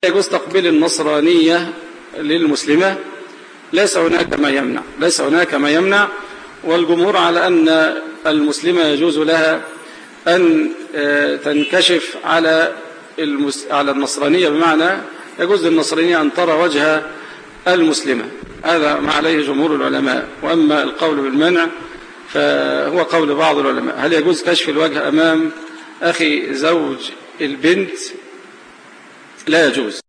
يجوز تقبيل النصرانية للمسلمة، ليس هناك ما يمنع، والجمهور على أن المسلمة يجوز لها أن تنكشف على النصرانية، بمعنى يجوز للنصرانية أن ترى وجه المسلمة. هذا ما عليه جمهور العلماء. وأما القول بالمنع فهو قول بعض العلماء. هل يجوز كشف الوجه أمام أخي زوج البنت؟ لا يجوز.